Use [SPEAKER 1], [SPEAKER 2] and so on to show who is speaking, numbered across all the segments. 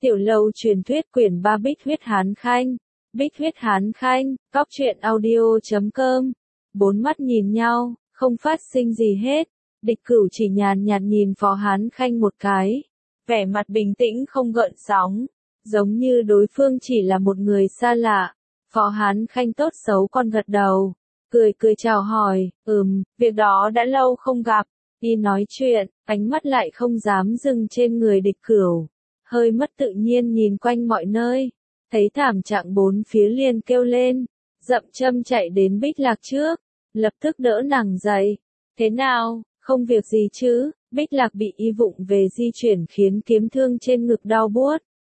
[SPEAKER 1] Tiểu lâu truyền thuyết quyển 3 Bích huyết Hán Khanh. Bích huyết Hán Khanh, Cóc truyện audio.com. Bốn mắt nhìn nhau, không phát sinh gì hết. Địch Cửu chỉ nhàn nhạt nhìn Phó Hán Khanh một cái. Vẻ mặt bình tĩnh không gợn sóng. Giống như đối phương chỉ là một người xa lạ. Phó Hán Khanh tốt xấu còn gật đầu. Cười cười chào hỏi, việc đó đã lâu không gặp. Y nói chuyện, ánh mắt lại không dám dừng trên người Địch Cửu. Hơi mất tự nhiên nhìn quanh mọi nơi. Thấy thảm trạng bốn phía liền kêu lên. Dậm châm chạy đến Bích Lạc trước. Lập tức đỡ nàng dậy. Thế nào, không việc gì chứ? Bích Lạc bị y vụng về di chuyển khiến kiếm thương trên ngực đau buốt.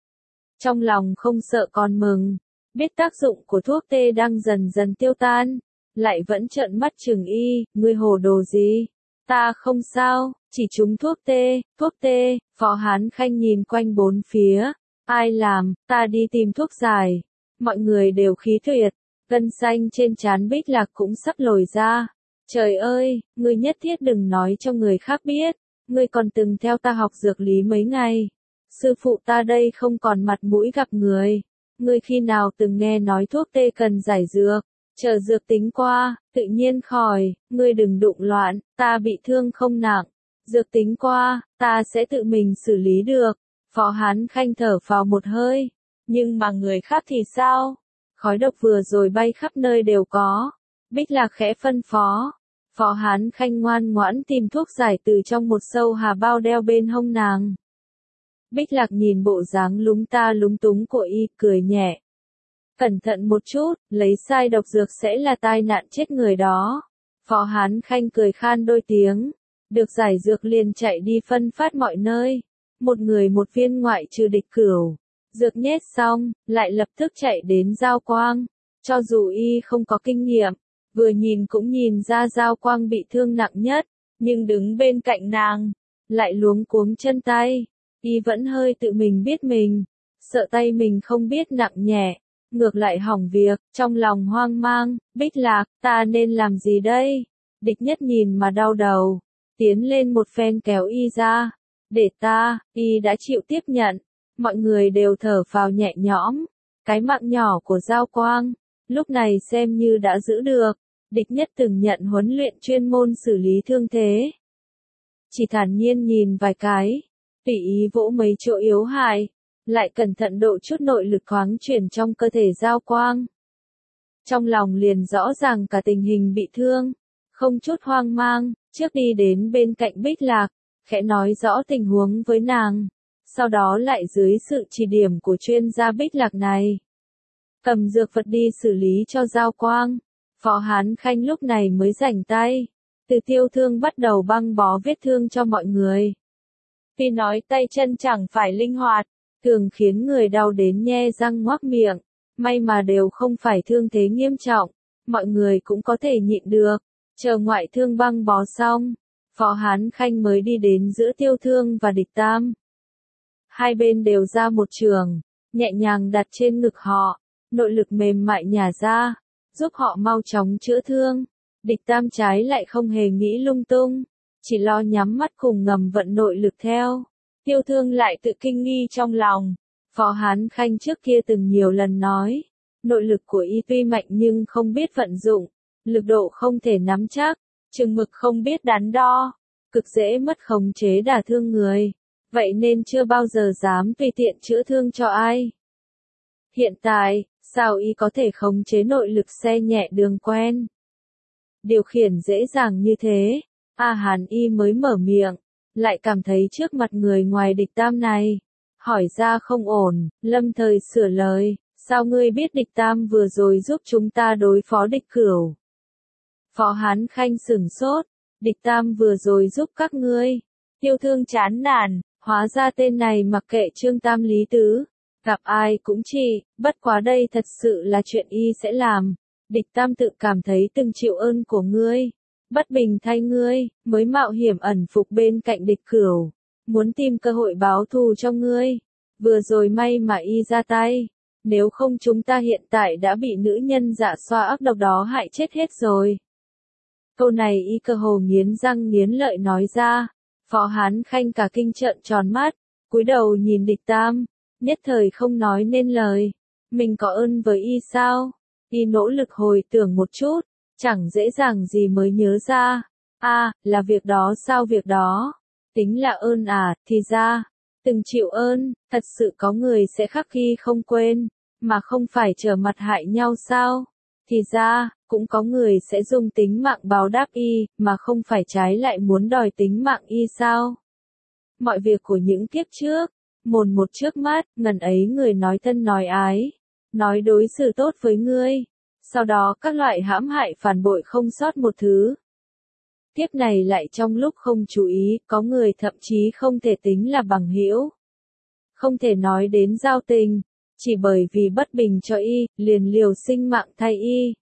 [SPEAKER 1] Trong lòng không sợ còn mừng. Biết tác dụng của thuốc tê đang dần dần tiêu tan. Lại vẫn trợn mắt chừng y, ngươi hồ đồ gì? Ta không sao, chỉ trúng thuốc tê, Phó Hán Khanh nhìn quanh bốn phía. Ai làm, ta đi tìm thuốc giải. Mọi người đều khí tuyệt, gân xanh trên trán Bích Lạc cũng sắp lồi ra. Trời ơi, ngươi nhất thiết đừng nói cho người khác biết, ngươi còn từng theo ta học dược lý mấy ngày. Sư phụ ta đây không còn mặt mũi gặp người. Ngươi khi nào từng nghe nói thuốc tê cần giải dược? Chờ dược tính qua, tự nhiên khỏi, ngươi đừng đụng loạn, ta bị thương không nặng. Dược tính qua, ta sẽ tự mình xử lý được. Phó Hán Khanh thở phào một hơi. Nhưng mà người khác thì sao? Khói độc vừa rồi bay khắp nơi đều có. Bích Lạc khẽ phân phó. Phó Hán Khanh ngoan ngoãn tìm thuốc giải từ trong một sâu hà bao đeo bên hông nàng. Bích Lạc nhìn bộ dáng lúng ta lúng túng của y, cười nhẹ. Cẩn thận một chút, lấy sai độc dược sẽ là tai nạn chết người đó. Phó Hán Khanh cười khan đôi tiếng. Được giải dược liền chạy đi phân phát mọi nơi. Một người một viên ngoại trừ Địch Cửu. Dược nhét xong, lại lập tức chạy đến Giao Quang. Cho dù y không có kinh nghiệm, vừa nhìn cũng nhìn ra Giao Quang bị thương nặng nhất, nhưng đứng bên cạnh nàng, lại luống cuống chân tay. Y vẫn hơi tự mình biết mình, sợ tay mình không biết nặng nhẹ, ngược lại hỏng việc, trong lòng hoang mang. Bích Lạc, ta nên làm gì đây? Địch Nhất nhìn mà đau đầu, tiến lên một phen kéo y ra. Để ta, y đã chịu tiếp nhận. Mọi người đều thở phào nhẹ nhõm. Cái mạng nhỏ của Giao Quang, lúc này xem như đã giữ được. Địch Nhất từng nhận huấn luyện chuyên môn xử lý thương thế. Chỉ thản nhiên nhìn vài cái, tùy ý vỗ mấy chỗ yếu hại, lại cẩn thận độ chút nội lực khoáng chuyển trong cơ thể Giao Quang. Trong lòng liền rõ ràng cả tình hình bị thương, không chút hoang mang, trước đi đến bên cạnh Bích Lạc, khẽ nói rõ tình huống với nàng, sau đó lại dưới sự chỉ điểm của chuyên gia Bích Lạc này, cầm dược vật đi xử lý cho Giao Quang. Phó Hán Khanh lúc này mới rảnh tay, từ tiêu thương bắt đầu băng bó vết thương cho mọi người. Vì nói tay chân chẳng phải linh hoạt, thường khiến người đau đến nhe răng ngoác miệng, may mà đều không phải thương thế nghiêm trọng, mọi người cũng có thể nhịn được. Chờ ngoại thương băng bó xong, Phó Hán Khanh mới đi đến giữa tiêu thương và Địch Tam. Hai bên đều ra một trường, nhẹ nhàng đặt trên ngực họ, nội lực mềm mại nhả ra, giúp họ mau chóng chữa thương. Địch Tam trái lại không hề nghĩ lung tung, chỉ lo nhắm mắt cùng ngầm vận nội lực theo. Tiêu thương lại tự kinh nghi trong lòng. Phó Hán Khanh trước kia từng nhiều lần nói, nội lực của y tuy mạnh nhưng không biết vận dụng, lực độ không thể nắm chắc, chừng mực không biết đắn đo, cực dễ mất khống chế đả thương người, vậy nên chưa bao giờ dám tùy tiện chữa thương cho ai. Hiện tại, sao y có thể khống chế nội lực xe nhẹ đường quen? Điều khiển dễ dàng như thế, Hàn Y mới mở miệng, lại cảm thấy trước mặt người ngoài Địch Tam này, hỏi ra không ổn, lâm thời sửa lời, sao ngươi biết Địch Tam vừa rồi giúp chúng ta đối phó Địch Cửu? Phó Hán Khanh sửng sốt, Địch Tam vừa rồi giúp các ngươi. Tiêu thương chán nản, hóa ra tên này mặc kệ Trương Tam lý tứ, gặp ai cũng chỉ, bất quá đây thật sự là chuyện y sẽ làm. Địch Tam tự cảm thấy từng chịu ơn của ngươi, bất bình thay ngươi, mới mạo hiểm ẩn phục bên cạnh Địch Cửu, muốn tìm cơ hội báo thù cho ngươi. Vừa rồi may mà y ra tay, nếu không chúng ta hiện tại đã bị nữ nhân dạ xoa ác độc đó hại chết hết rồi. Câu này y cơ hồ nghiến răng nghiến lợi nói ra. Phó Hán Khanh cả kinh trợn tròn mắt, cúi đầu nhìn Địch Tam, nhất thời không nói nên lời. Mình có ơn với y sao? Y nỗ lực hồi tưởng một chút, chẳng dễ dàng gì mới nhớ ra. Là việc đó sao việc đó? Tính là ơn à, thì ra, từng chịu ơn, thật sự có người sẽ khắc ghi không quên, mà không phải trở mặt hại nhau sao? Thì ra, cũng có người sẽ dùng tính mạng báo đáp y, mà không phải trái lại muốn đòi tính mạng y sao? Mọi việc của những kiếp trước, mồn một trước mắt, ngần ấy người nói thân nói ái, nói đối xử tốt với ngươi, sau đó các loại hãm hại phản bội không sót một thứ. Tiếp này lại trong lúc không chú ý, có người thậm chí không thể tính là bằng hữu, không thể nói đến giao tình, chỉ bởi vì bất bình cho y, liền liều sinh mạng thay y.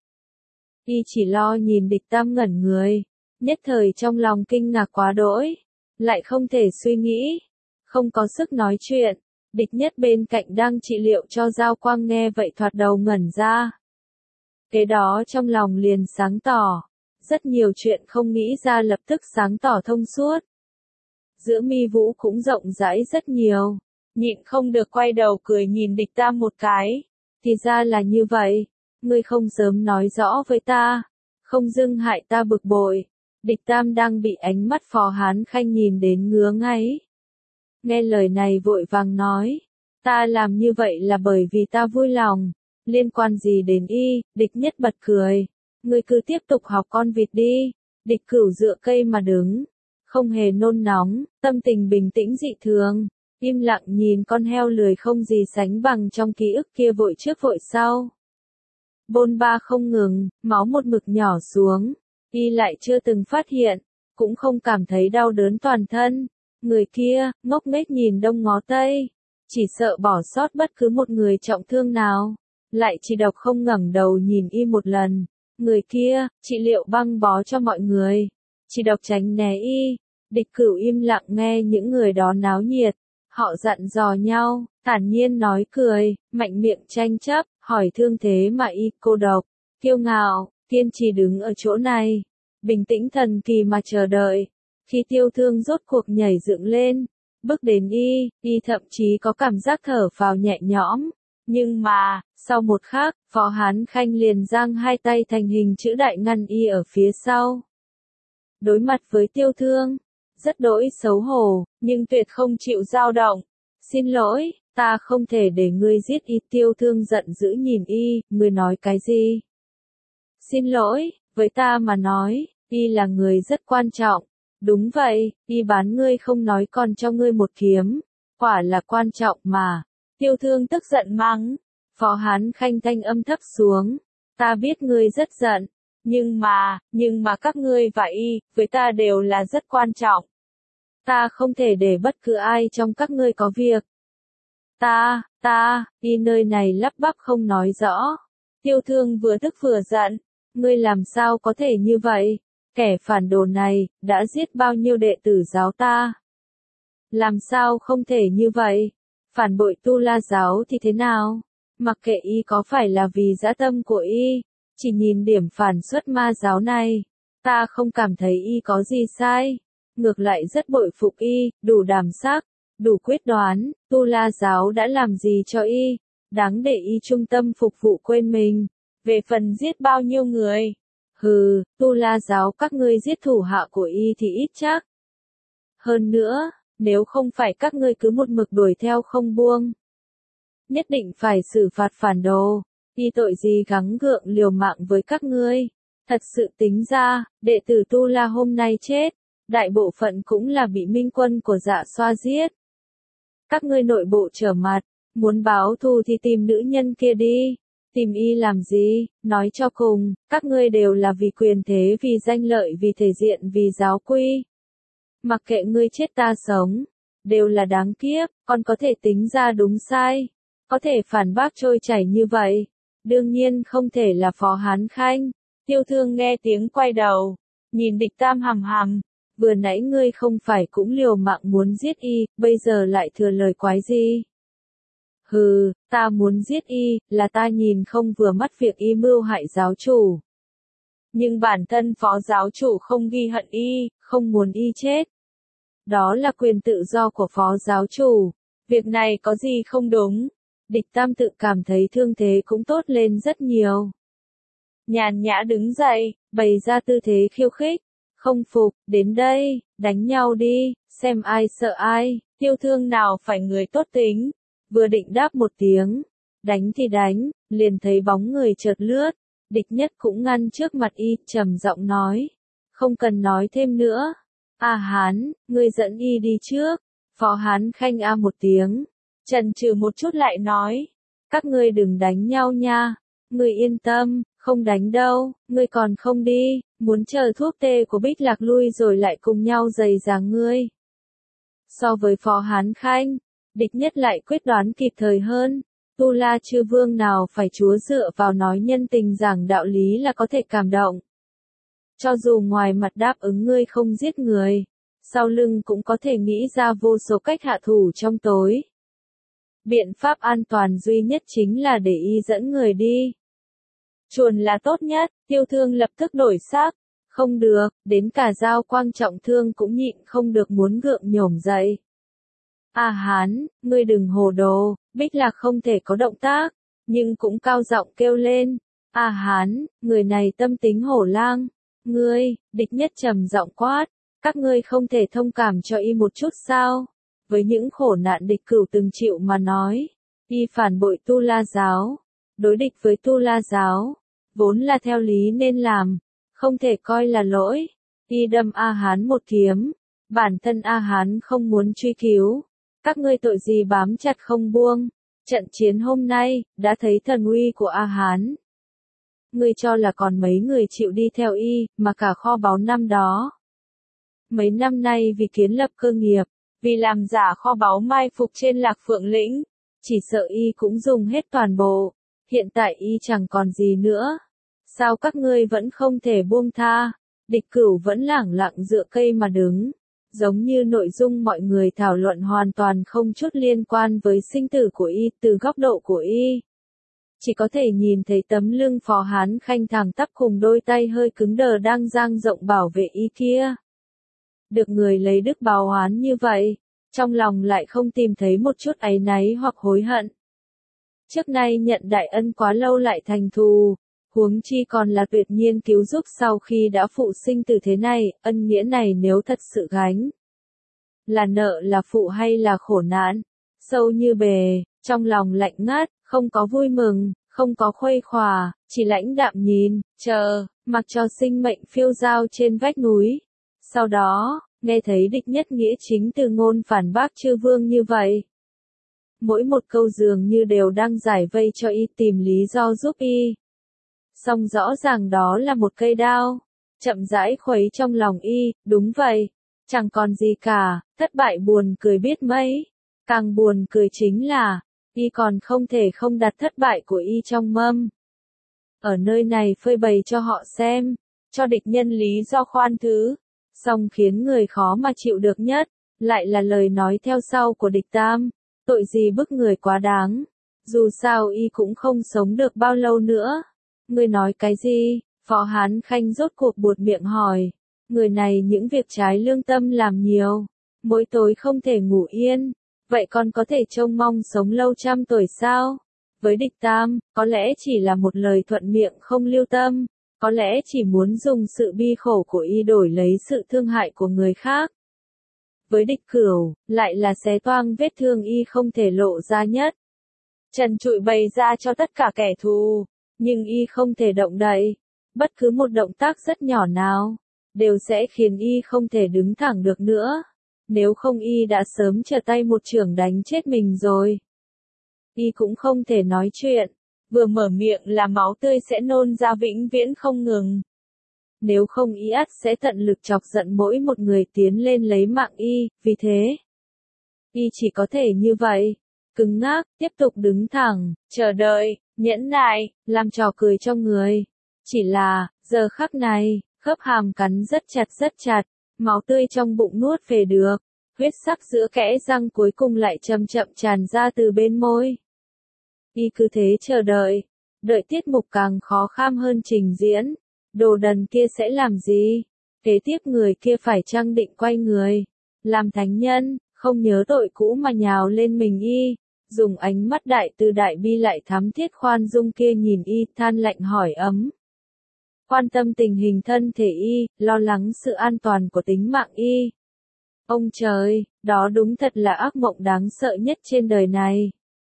[SPEAKER 1] Y chỉ lo nhìn địch tam ngẩn người, nhất thời trong lòng kinh ngạc quá đỗi, lại không thể suy nghĩ, không có sức nói chuyện. Địch nhất bên cạnh đang trị liệu cho Giao Quang nghe vậy thoạt đầu ngẩn ra. Kế đó trong lòng liền sáng tỏ, rất nhiều chuyện không nghĩ ra lập tức sáng tỏ thông suốt. Giữa mi vũ cũng rộng rãi rất nhiều, nhịn không được quay đầu cười nhìn địch tam một cái. Thì ra là như vậy, ngươi không sớm nói rõ với ta, không dưng hại ta bực bội. Địch tam đang bị ánh mắt Phó Hán Khanh nhìn đến ngứa ngáy. Nghe lời này vội vàng nói, ta làm như vậy là bởi vì ta vui lòng, liên quan gì đến y? Địch nhất bật cười, ngươi cứ tiếp tục học con vịt đi. Địch Cửu dựa cây mà đứng, không hề nôn nóng, tâm tình bình tĩnh dị thường, im lặng nhìn con heo lười không gì sánh bằng trong ký ức kia vội trước vội sau. Bôn ba không ngừng, máu một mực nhỏ xuống, y lại chưa từng phát hiện, cũng không cảm thấy đau đớn toàn thân. Người kia, ngốc nghếch nhìn đông ngó tây, chỉ sợ bỏ sót bất cứ một người trọng thương nào, lại chỉ độc không ngẩng đầu nhìn y một lần. Người kia, trị liệu băng bó cho mọi người, chỉ độc tránh né y. Địch Cửu im lặng nghe những người đó náo nhiệt, họ dặn dò nhau, thản nhiên nói cười, mạnh miệng tranh chấp, hỏi thương thế mà y cô độc, kiêu ngạo, kiên trì đứng ở chỗ này, bình tĩnh thần kỳ mà chờ đợi. Khi Tiêu Thương rốt cuộc nhảy dựng lên, bước đến y thậm chí có cảm giác thở phào nhẹ nhõm. Nhưng mà, sau một khắc, Phó Hán Khanh liền giang hai tay thành hình chữ đại ngăn y ở phía sau. Đối mặt với Tiêu Thương, rất đỗi xấu hổ, nhưng tuyệt không chịu dao động. Xin lỗi, ta không thể để ngươi giết y. Tiêu Thương giận dữ nhìn y, ngươi nói cái gì? Xin lỗi, với ta mà nói, y là người rất quan trọng. Đúng vậy, y bán ngươi không nói còn cho ngươi một kiếm, quả là quan trọng mà. Tiêu Thương tức giận mắng. Phó Hán Khanh thanh âm thấp xuống, ta biết ngươi rất giận, nhưng mà các ngươi và y, với ta đều là rất quan trọng. Ta không thể để bất cứ ai trong các ngươi có việc. Y nơi này lắp bắp không nói rõ. Tiêu Thương vừa tức vừa giận, ngươi làm sao có thể như vậy? Kẻ phản đồ này, đã giết bao nhiêu đệ tử giáo ta? Làm sao không thể như vậy? Phản bội Tu La giáo thì thế nào? Mặc kệ y có phải là vì dã tâm của y, chỉ nhìn điểm phản xuất ma giáo này, ta không cảm thấy y có gì sai. Ngược lại rất bội phục y, đủ đảm sắc, đủ quyết đoán. Tu La giáo đã làm gì cho y? Đáng để y trung tâm phục vụ quên mình. Về phần giết bao nhiêu người? Hừ, Tu La giáo các ngươi giết thủ hạ của y thì ít chắc. Hơn nữa, nếu không phải các ngươi cứ một mực đuổi theo không buông, nhất định phải xử phạt phản đồ, y tội gì gắng gượng liều mạng với các ngươi. Thật sự tính ra, đệ tử Tu La hôm nay chết, đại bộ phận cũng là bị minh quân của Dạ Xoa giết. Các ngươi nội bộ trở mặt, muốn báo thù thì tìm nữ nhân kia đi. Tìm y làm gì? Nói cho cùng, các ngươi đều là vì quyền thế, vì danh lợi, vì thể diện, vì giáo quy. Mặc kệ ngươi chết ta sống, đều là đáng kiếp. Còn có thể tính ra đúng sai, có thể phản bác trôi chảy như vậy, đương nhiên không thể là Phó Hán Khanh. Tiêu Thương nghe tiếng quay đầu, nhìn địch tam hằm hằm, vừa nãy ngươi không phải cũng liều mạng muốn giết y, bây giờ lại thừa lời quái gì? Hừ, ta muốn giết y, là ta nhìn không vừa mắt việc y mưu hại giáo chủ. Nhưng bản thân Phó giáo chủ không ghi hận y, không muốn y chết. Đó là quyền tự do của Phó giáo chủ. Việc này có gì không đúng? Địch Tam tự cảm thấy thương thế cũng tốt lên rất nhiều. Nhàn nhã đứng dậy, bày ra tư thế khiêu khích. Không phục, đến đây, đánh nhau đi, xem ai sợ ai, yêu thương nào phải người tốt tính. Vừa định đáp một tiếng, đánh thì đánh, liền thấy bóng người chợt lướt. Địch Nhất cũng ngăn trước mặt y, trầm giọng nói. Không cần nói thêm nữa. A Hán, ngươi dẫn y đi trước. Phó Hán Khanh a một tiếng. Chần chừ một chút lại nói. Các ngươi đừng đánh nhau nha. Ngươi yên tâm, không đánh đâu, ngươi còn không đi, muốn chờ thuốc tê của Bích Lạc lui rồi lại cùng nhau giày giảng ngươi. So với Phó Hán Khanh, Địch Nhất lại quyết đoán kịp thời hơn. Tu La Chư Vương nào phải chúa dựa vào nói nhân tình giảng đạo lý là có thể cảm động. Cho dù ngoài mặt đáp ứng ngươi không giết người, sau lưng cũng có thể nghĩ ra vô số cách hạ thủ trong tối. Biện pháp an toàn duy nhất chính là để y dẫn người đi. Chuồn là tốt nhất, Tiêu Thương lập tức đổi sắc. Không được, đến cả Giao Quang trọng thương cũng nhịn không được muốn gượng nhổm dậy. A Hán, ngươi đừng hồ đồ, Bích Lạc không thể có động tác, nhưng cũng cao giọng kêu lên. A Hán, người này tâm tính hổ lang. Ngươi, Địch Nhất trầm giọng quát, các ngươi không thể thông cảm cho y một chút sao? Với những khổ nạn địch cửu từng chịu mà nói, y phản bội Tu La giáo, đối địch với Tu La giáo, vốn là theo lý nên làm, không thể coi là lỗi. Y đâm A Hán một kiếm, bản thân A Hán không muốn truy cứu, các ngươi tội gì bám chặt không buông. Trận chiến hôm nay, đã thấy thần uy của A Hán. Ngươi cho là còn mấy người chịu đi theo y, mà cả kho báu năm đó. Mấy năm nay vì kiến lập cơ nghiệp, vì làm giả kho báu mai phục trên Lạc Phượng lĩnh, chỉ sợ y cũng dùng hết toàn bộ, hiện tại y chẳng còn gì nữa. Sao các ngươi vẫn không thể buông tha? Địch Cửu vẫn lẳng lặng dựa cây mà đứng, giống như nội dung mọi người thảo luận hoàn toàn không chút liên quan với sinh tử của y, từ góc độ của y. Chỉ có thể nhìn thấy tấm lưng Phó Hán Khanh thẳng tắp cùng đôi tay hơi cứng đờ đang dang rộng bảo vệ y kia. Được người lấy đức báo oán như vậy, trong lòng lại không tìm thấy một chút áy náy hoặc hối hận. Trước nay nhận đại ân quá lâu lại thành thù, huống chi còn là tuyệt nhiên cứu giúp sau khi đã phụ sinh từ thế này, ân nghĩa này nếu thật sự gánh. Là nợ là phụ hay là khổ nạn, sâu như bề, trong lòng lạnh ngắt, không có vui mừng, không có khuây khỏa, chỉ lãnh đạm nhìn, chờ, mặc cho sinh mệnh phiêu dao trên vách núi. Sau đó, nghe thấy Địch Nhất nghĩa chính từ ngôn phản bác Chư Vương như vậy. Mỗi một câu dường như đều đang giải vây cho y tìm lý do giúp y. Song rõ ràng đó là một cây đao, chậm rãi khuấy trong lòng y, đúng vậy, chẳng còn gì cả, thất bại buồn cười biết mấy. Càng buồn cười chính là, y còn không thể không đặt thất bại của y trong mâm. Ở nơi này phơi bày cho họ xem, cho địch nhân lý do khoan thứ. Song khiến người khó mà chịu được nhất, lại là lời nói theo sau của địch Tam. Tội gì bức người quá đáng. Dù sao y cũng không sống được bao lâu nữa. Ngươi nói cái gì? Phó Hán Khanh rốt cuộc buột miệng hỏi. Người này những việc trái lương tâm làm nhiều. Mỗi tối không thể ngủ yên. Vậy còn có thể trông mong sống lâu trăm tuổi sao? Với địch Tam, có lẽ chỉ là một lời thuận miệng không lưu tâm. Có lẽ chỉ muốn dùng sự bi khổ của y đổi lấy sự thương hại của người khác. Với địch Cửu, lại là xé toang vết thương y không thể lộ ra nhất. Trần trụi bày ra cho tất cả kẻ thù, nhưng y không thể động đậy. Bất cứ một động tác rất nhỏ nào, đều sẽ khiến y không thể đứng thẳng được nữa. Nếu không y đã sớm trở tay một chưởng đánh chết mình rồi. Y cũng không thể nói chuyện. Vừa mở miệng là máu tươi sẽ nôn ra vĩnh viễn không ngừng. Nếu không y ắt sẽ tận lực chọc giận mỗi một người tiến lên lấy mạng y, vì thế. Y chỉ có thể như vậy, cứng ngắc, tiếp tục đứng thẳng, chờ đợi, nhẫn nại, làm trò cười cho người. Chỉ là, giờ khắc này, khớp hàm cắn rất chặt, máu tươi trong bụng nuốt về được, huyết sắc giữa kẽ răng cuối cùng lại chậm chậm tràn ra từ bên môi. Y cứ thế chờ đợi, đợi tiết mục càng khó kham hơn trình diễn, đồ đần kia sẽ làm gì? Kế tiếp người kia phải chăng định quay người, làm thánh nhân, không nhớ tội cũ mà nhào lên mình y, dùng ánh mắt đại từ đại bi lại thắm thiết khoan dung kia nhìn y, than lạnh hỏi ấm. Quan tâm tình hình thân thể y, lo lắng sự an toàn của tính mạng y. Ông trời, đó đúng thật là ác mộng đáng sợ nhất trên đời này.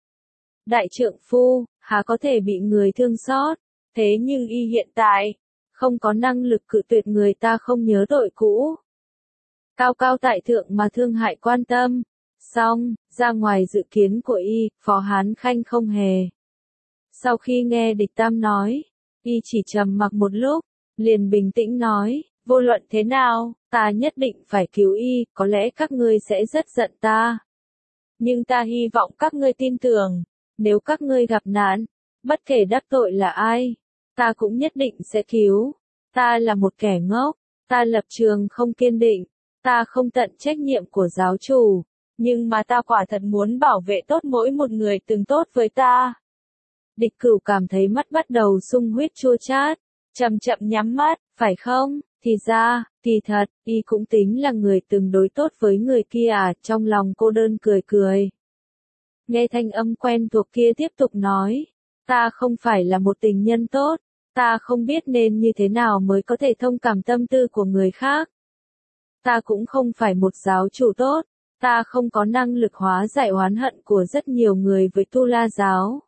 [SPEAKER 1] Đại trượng phu, há có thể bị người thương xót, thế nhưng y hiện tại, không có năng lực cự tuyệt người ta không nhớ tội cũ. Cao cao tại thượng mà thương hại quan tâm. Xong, ra ngoài dự kiến của y, Phó Hán Khanh không hề. Sau khi nghe địch tam nói, y chỉ trầm mặc một lúc, liền bình tĩnh nói, vô luận thế nào, ta nhất định phải cứu y, có lẽ các ngươi sẽ rất giận ta. Nhưng ta hy vọng các ngươi tin tưởng, nếu các ngươi gặp nạn, bất kể đắc tội là ai, ta cũng nhất định sẽ cứu. Ta là một kẻ ngốc, ta lập trường không kiên định, ta không tận trách nhiệm của giáo chủ, nhưng mà ta quả thật muốn bảo vệ tốt mỗi một người từng tốt với ta. Địch Cửu cảm thấy mắt bắt đầu sung huyết chua chát, chậm chậm nhắm mắt, phải không? Thì ra, thì thật, y cũng tính là người từng đối tốt với người kia à, trong lòng cô đơn cười cười. Nghe thanh âm quen thuộc kia tiếp tục nói, ta không phải là một tình nhân tốt, ta không biết nên như thế nào mới có thể thông cảm tâm tư của người khác. Ta cũng không phải một giáo chủ tốt, ta không có năng lực hóa giải oán hận của rất nhiều người với Tu La giáo.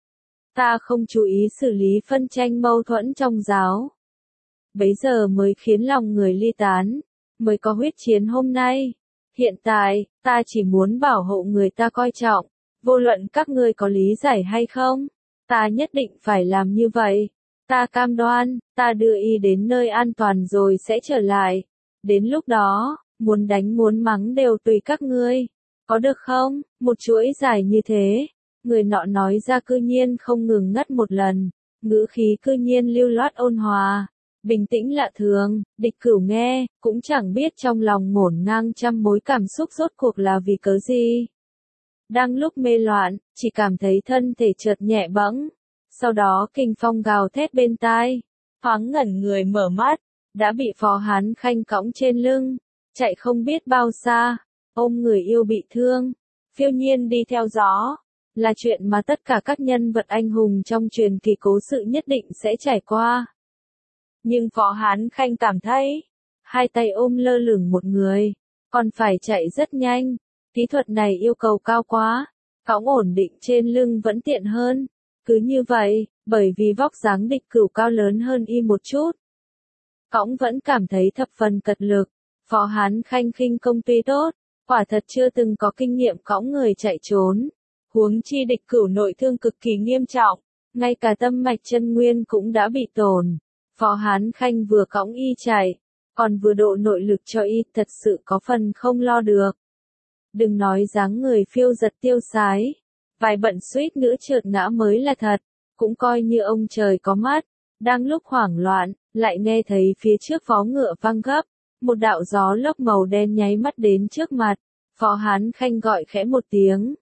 [SPEAKER 1] Ta không chú ý xử lý phân tranh mâu thuẫn trong giáo. Bấy giờ mới khiến lòng người ly tán, mới có huyết chiến hôm nay. Hiện tại, ta chỉ muốn bảo hộ người ta coi trọng, vô luận các ngươi có lý giải hay không, ta nhất định phải làm như vậy. Ta cam đoan, ta đưa y đến nơi an toàn rồi sẽ trở lại. Đến lúc đó, muốn đánh muốn mắng đều tùy các ngươi. Có được không? Một chuỗi dài như thế. Người nọ nói ra cư nhiên không ngừng ngắt một lần. Ngữ khí cư nhiên lưu loát ôn hòa. Bình tĩnh lạ thường, Địch Cửu nghe, cũng chẳng biết trong lòng ngổn ngang trăm mối cảm xúc rốt cuộc là vì cớ gì. Đang lúc mê loạn, chỉ cảm thấy thân thể chợt nhẹ bẫng. Sau đó kinh phong gào thét bên tai. Thoáng ngẩn người mở mắt, đã bị Phó Hán Khanh cõng trên lưng, chạy không biết bao xa, ôm người yêu bị thương, phiêu nhiên đi theo gió. Là chuyện mà tất cả các nhân vật anh hùng trong truyền kỳ cố sự nhất định sẽ trải qua. Nhưng Phó Hán Khanh cảm thấy, hai tay ôm lơ lửng một người, còn phải chạy rất nhanh, kỹ thuật này yêu cầu cao quá, cõng ổn định trên lưng vẫn tiện hơn. Cứ như vậy, bởi vì vóc dáng Địch Cửu cao lớn hơn y một chút, cõng vẫn cảm thấy thập phần cật lực. Phó Hán Khanh khinh công tuy tốt, quả thật chưa từng có kinh nghiệm cõng người chạy trốn. Huống chi Địch Cửu nội thương cực kỳ nghiêm trọng, ngay cả tâm mạch chân nguyên cũng đã bị tổn. Phó Hán Khanh vừa cõng y chạy, còn vừa độ nội lực cho y, thật sự có phần không lo được. Đừng nói dáng người phiêu giật tiêu sái, vài bận suýt nữa trượt ngã mới là thật, cũng coi như ông trời có mắt. Đang lúc hoảng loạn, lại nghe thấy phía trước vó ngựa vang gấp, một đạo gió lốc màu đen nháy mắt đến trước mặt. Phó Hán Khanh gọi khẽ một tiếng,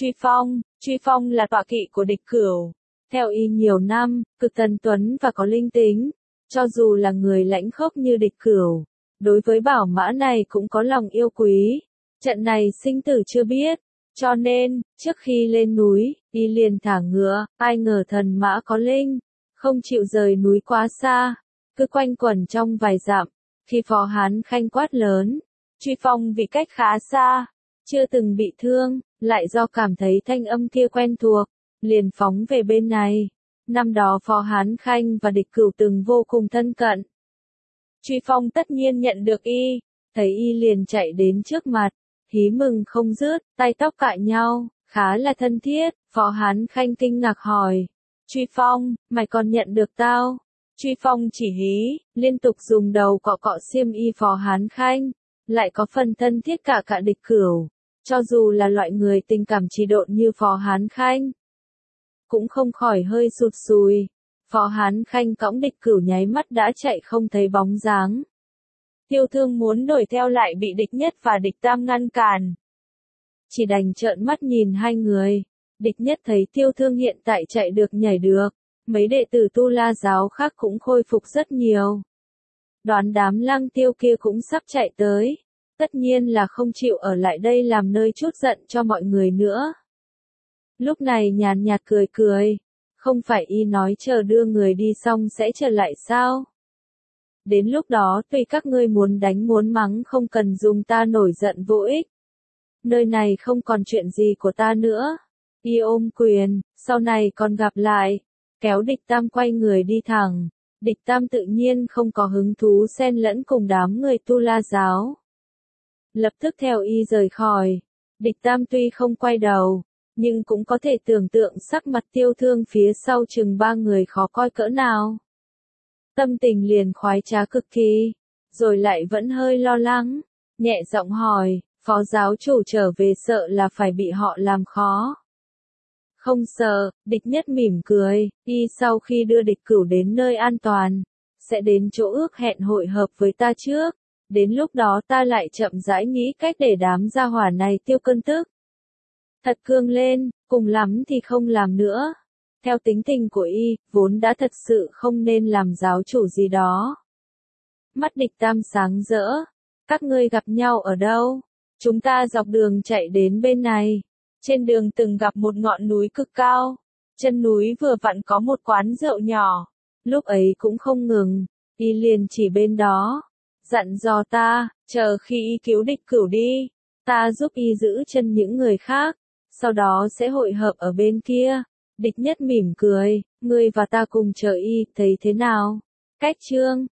[SPEAKER 1] Truy Phong là tọa kỵ của Địch Cửu. Theo y nhiều năm, cực tần tuấn và có linh tính, cho dù là người lãnh khốc như Địch Cửu, đối với bảo mã này cũng có lòng yêu quý. Trận này sinh tử chưa biết, cho nên, trước khi lên núi, y liền thả ngựa, ai ngờ thần mã có linh, không chịu rời núi quá xa, cứ quanh quẩn trong vài dặm. Khi Phó Hán Khanh quát lớn, Truy Phong vì cách khá xa, chưa từng bị thương, lại do cảm thấy thanh âm kia quen thuộc, liền phóng về bên này. Năm đó Phó Hán Khanh và Địch Cửu từng vô cùng thân cận. Truy Phong tất nhiên nhận được y, thấy y liền chạy đến trước mặt, hí mừng không dứt, tay tóc cãi nhau, khá là thân thiết. Phó Hán Khanh kinh ngạc hỏi, Truy Phong, mày còn nhận được tao? Truy Phong chỉ hí, liên tục dùng đầu cọ cọ xiêm y Phó Hán Khanh, lại có phần thân thiết cả Địch Cửu. Cho dù là loại người tình cảm trì độn như Phó Hán Khanh, cũng không khỏi hơi sụt sùi. Phó Hán Khanh cõng Địch Cửu nháy mắt đã chạy không thấy bóng dáng. Tiêu Thương muốn đuổi theo lại bị Địch Nhất và Địch Tam ngăn cản. Chỉ đành trợn mắt nhìn hai người. Địch Nhất thấy Tiêu Thương hiện tại chạy được nhảy được, mấy đệ tử Tu La giáo khác cũng khôi phục rất nhiều. Đoán đám Lăng Tiêu kia cũng sắp chạy tới. tất nhiên là không chịu ở lại đây làm nơi chút giận cho mọi người nữa. Lúc này nhàn nhạt cười cười, không phải y nói chờ đưa người đi xong sẽ trở lại sao? Đến lúc đó tùy các ngươi muốn đánh muốn mắng không cần dùng ta nổi giận vô ích. Nơi này không còn chuyện gì của ta nữa. Y ôm quyền, sau này còn gặp lại. Kéo địch tam quay người đi thẳng. Địch tam tự nhiên không có hứng thú xen lẫn cùng đám người Tu La giáo. Lập tức theo y rời khỏi. Địch tam tuy không quay đầu, nhưng cũng có thể tưởng tượng sắc mặt Tiêu Thương phía sau chừng 3 người khó coi cỡ nào. Tâm tình liền khoái trá cực kỳ, rồi lại vẫn hơi lo lắng, nhẹ giọng hỏi, phó giáo chủ trở về sợ là phải bị họ làm khó. Không sợ, địch nhất mỉm cười, y sau khi đưa địch cửu đến nơi an toàn, sẽ đến chỗ ước hẹn hội hợp với ta trước, đến lúc đó ta lại chậm rãi nghĩ cách để đám gia hỏa này tiêu cơn tức. Thật cương lên, cùng lắm thì không làm nữa. Theo tính tình của y, vốn đã thật sự không nên làm giáo chủ gì đó. Mắt địch tam sáng rỡ. Các ngươi gặp nhau ở đâu? Chúng ta dọc đường chạy đến bên này. Trên đường từng gặp một ngọn núi cực cao. Chân núi vừa vặn có một quán rượu nhỏ. Lúc ấy cũng không ngừng. Y liền chỉ bên đó. Dặn dò ta, chờ khi y cứu địch cửu đi. Ta giúp y giữ chân những người khác. Sau đó sẽ hội hợp ở bên kia. Địch nhất mỉm cười, ngươi và ta cùng chờ y, thấy thế nào? Cách chương